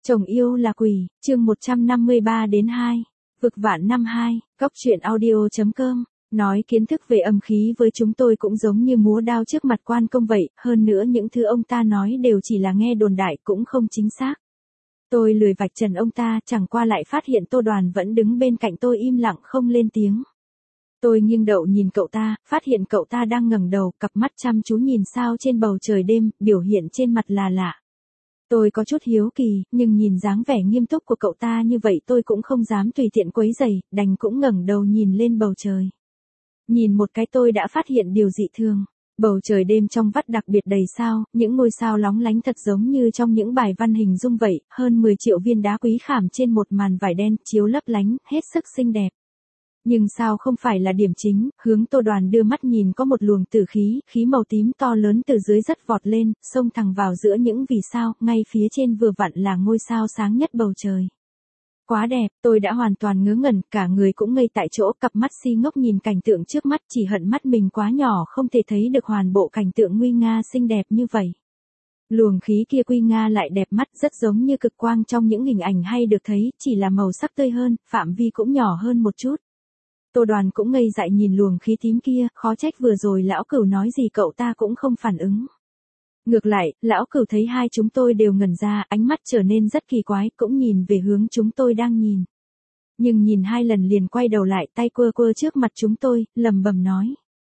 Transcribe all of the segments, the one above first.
Chồng yêu là quỷ, chương 153 đến 2. Vực vạn năm 2, góc truyện audio.com. Nói kiến thức về âm khí với chúng tôi cũng giống như múa đao trước mặt quan công vậy, hơn nữa những thứ ông ta nói đều chỉ là nghe đồn đại cũng không chính xác. Tôi lười vạch trần ông ta, chẳng qua lại phát hiện Tô Đoàn vẫn đứng bên cạnh tôi im lặng không lên tiếng. Tôi nghiêng đầu nhìn cậu ta, phát hiện cậu ta đang ngẩng đầu, cặp mắt chăm chú nhìn sao trên bầu trời đêm, biểu hiện trên mặt là lạ. Tôi có chút hiếu kỳ, nhưng nhìn dáng vẻ nghiêm túc của cậu ta như vậy tôi cũng không dám tùy tiện quấy rầy, đành cũng ngẩng đầu nhìn lên bầu trời. Nhìn một cái tôi đã phát hiện điều dị thường. Bầu trời đêm trong vắt đặc biệt đầy sao, những ngôi sao lóng lánh thật giống như trong những bài văn hình dung vậy, hơn 10 triệu viên đá quý khảm trên một màn vải đen, chiếu lấp lánh, hết sức xinh đẹp. Nhưng sao không phải là điểm chính, hướng Tô Đoàn đưa mắt nhìn có một luồng tử khí, khí màu tím to lớn từ dưới rất vọt lên, xông thẳng vào giữa những vì sao, ngay phía trên vừa vặn là ngôi sao sáng nhất bầu trời. Quá đẹp, tôi đã hoàn toàn ngớ ngẩn, cả người cũng ngây tại chỗ, cặp mắt si ngốc nhìn cảnh tượng trước mắt, chỉ hận mắt mình quá nhỏ không thể thấy được hoàn bộ cảnh tượng nguy nga xinh đẹp như vậy. Luồng khí kia nguy nga lại đẹp mắt, rất giống như cực quang trong những hình ảnh hay được thấy, chỉ là màu sắc tươi hơn, phạm vi cũng nhỏ hơn một chút. Tô Đoàn cũng ngây dại nhìn luồng khí tím kia, khó trách vừa rồi lão cửu nói gì cậu ta cũng không phản ứng. Ngược lại, lão cửu thấy hai chúng tôi đều ngẩn ra, ánh mắt trở nên rất kỳ quái, cũng nhìn về hướng chúng tôi đang nhìn. Nhưng nhìn hai lần liền quay đầu lại, tay quơ quơ trước mặt chúng tôi, lẩm bẩm nói.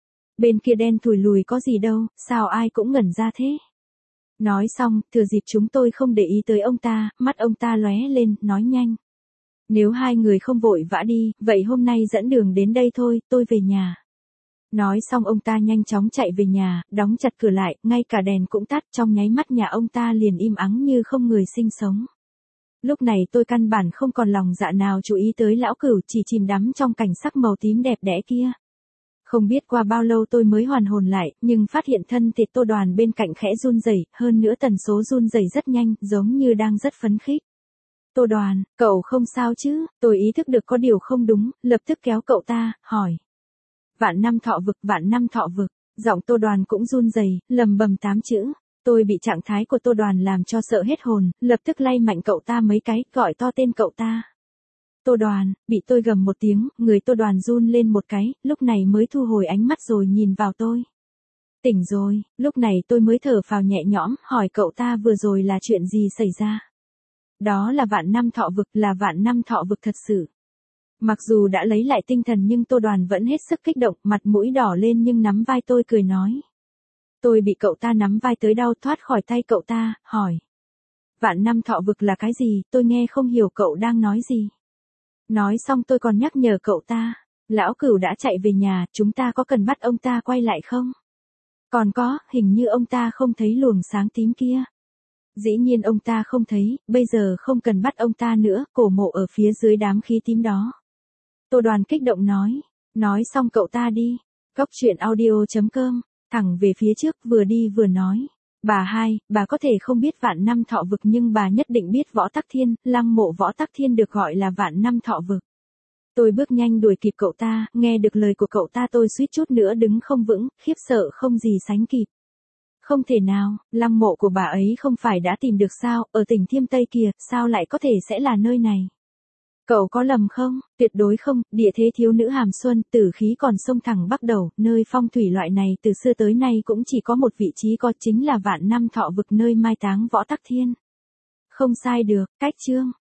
Bên kia đen thùi lùi có gì đâu, sao ai cũng ngẩn ra thế? Nói xong, thừa dịp chúng tôi không để ý tới ông ta, mắt ông ta lóe lên, nói nhanh. Nếu hai người không vội vã đi, vậy hôm nay dẫn đường đến đây thôi, tôi về nhà. Nói xong ông ta nhanh chóng chạy về nhà, đóng chặt cửa lại, ngay cả đèn cũng tắt, trong nháy mắt nhà ông ta liền im ắng như không người sinh sống. Lúc này tôi căn bản không còn lòng dạ nào chú ý tới lão cửu, chỉ chìm đắm trong cảnh sắc màu tím đẹp đẽ kia. Không biết qua bao lâu tôi mới hoàn hồn lại, nhưng phát hiện thân thịt Tô Đoàn bên cạnh khẽ run rẩy, hơn nữa tần số run rẩy rất nhanh, giống như đang rất phấn khích. Tô Đoàn, cậu không sao chứ? Tôi ý thức được có điều không đúng, lập tức kéo cậu ta, hỏi. Vạn năm thọ vực, vạn năm thọ vực. Giọng Tô Đoàn cũng run rẩy, lầm bầm 8 chữ. Tôi bị trạng thái của Tô Đoàn làm cho sợ hết hồn, lập tức lay mạnh cậu ta mấy cái, gọi to tên cậu ta. Tô Đoàn, bị tôi gầm một tiếng, người Tô Đoàn run lên một cái, lúc này mới thu hồi ánh mắt rồi nhìn vào tôi. Tỉnh rồi, lúc này tôi mới thở phào nhẹ nhõm, hỏi cậu ta vừa rồi là chuyện gì xảy ra. Đó là vạn năm thọ vực, là vạn năm thọ vực thật sự. Mặc dù đã lấy lại tinh thần nhưng Tô Đoàn vẫn hết sức kích động, mặt mũi đỏ lên nhưng nắm vai tôi cười nói. Tôi bị cậu ta nắm vai tới đau thoát khỏi tay cậu ta, hỏi. Vạn năm thọ vực là cái gì, tôi nghe không hiểu cậu đang nói gì. Nói xong tôi còn nhắc nhở cậu ta. Lão cửu đã chạy về nhà, chúng ta có cần bắt ông ta quay lại không? Còn có, hình như ông ta không thấy luồng sáng tím kia. Dĩ nhiên ông ta không thấy, bây giờ không cần bắt ông ta nữa, cổ mộ ở phía dưới đám khí tím đó. Tô Đoàn kích động nói xong cậu ta đi. Góc truyện audio.com, thẳng về phía trước vừa đi vừa nói. Bà hai, bà có thể không biết vạn năm thọ vực nhưng bà nhất định biết Võ Tắc Thiên, lăng mộ Võ Tắc Thiên được gọi là vạn năm thọ vực. Tôi bước nhanh đuổi kịp cậu ta, nghe được lời của cậu ta tôi suýt chút nữa đứng không vững, khiếp sợ không gì sánh kịp. Không thể nào, lăng mộ của bà ấy không phải đã tìm được sao, ở tỉnh Thiêm Tây kìa, sao lại có thể sẽ là nơi này? Cậu có lầm không? Tuyệt đối không, địa thế thiếu nữ hàm xuân, tử khí còn sông thẳng bắc đầu, nơi phong thủy loại này từ xưa tới nay cũng chỉ có một vị trí có chính là vạn năm thọ vực nơi mai táng Võ Tắc Thiên. Không sai được, cách chương.